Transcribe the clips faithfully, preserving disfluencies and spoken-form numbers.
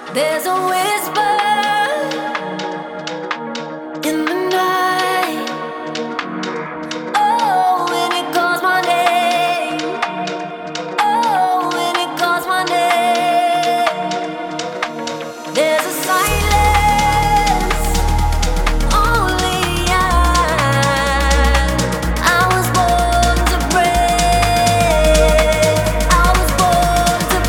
There's a whisper in the night. Oh, when it calls my name. Oh, when it calls my name. There's a silence only I. I was born to break. I was born to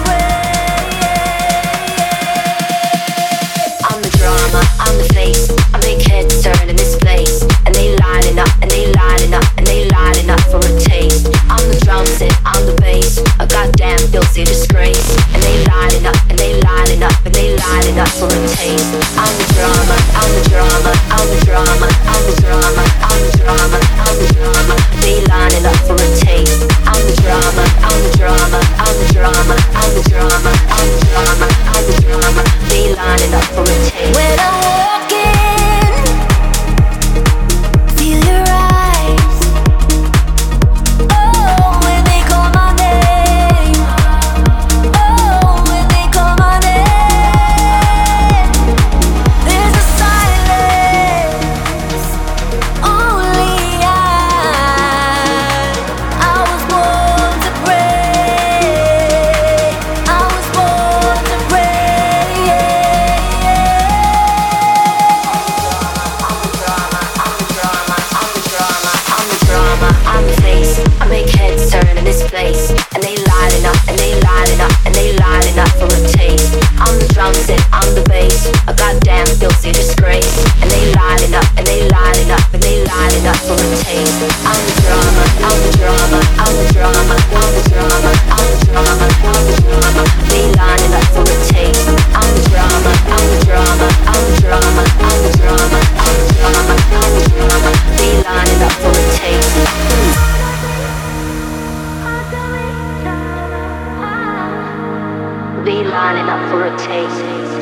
break. I'm the drama, I'm the face. I make heads turn in this place, and they lining up, and they lining up, and they lining up for a taste. I'm the drum set, I'm the bass, a goddamn filthy disgrace, and they lining up, and they lining up, and they lining up for a taste. I'm the drama, I'm the drama, I'm the drama, I'm the drama, I'm the drama, I'm the drama. They lining up for a taste. I'm the drama, I'm the drama, I'm the drama, I'm the drama, I'm the drama, I'm the drama. They lining up for a taste. When I walk in, feel your eyes. Oh, when they call my name. Oh, when they call my name. There's a silence only I. I was born to break. I was born to break. I'm the drama, I'm the drama, I'm the drama, I'm the drama, I'm the face. I make heads turn in this place, and they lining up, and they lining up, and they lining up for a taste. I'm the drum set, I'm the bass, a goddamn filthy disgrace, and they lining up, and they lining up, and they lining up for a taste. I'm the drama, I'm the drama, I'm the drama, I'm the drama, I'm the drama, I'm the drama. They lining up for a taste. I'm the drama, I'm the drama, I'm the drama, I'm the drama, I'm the drama, I'm the drama. They lining up for a taste. They lining up for a taste.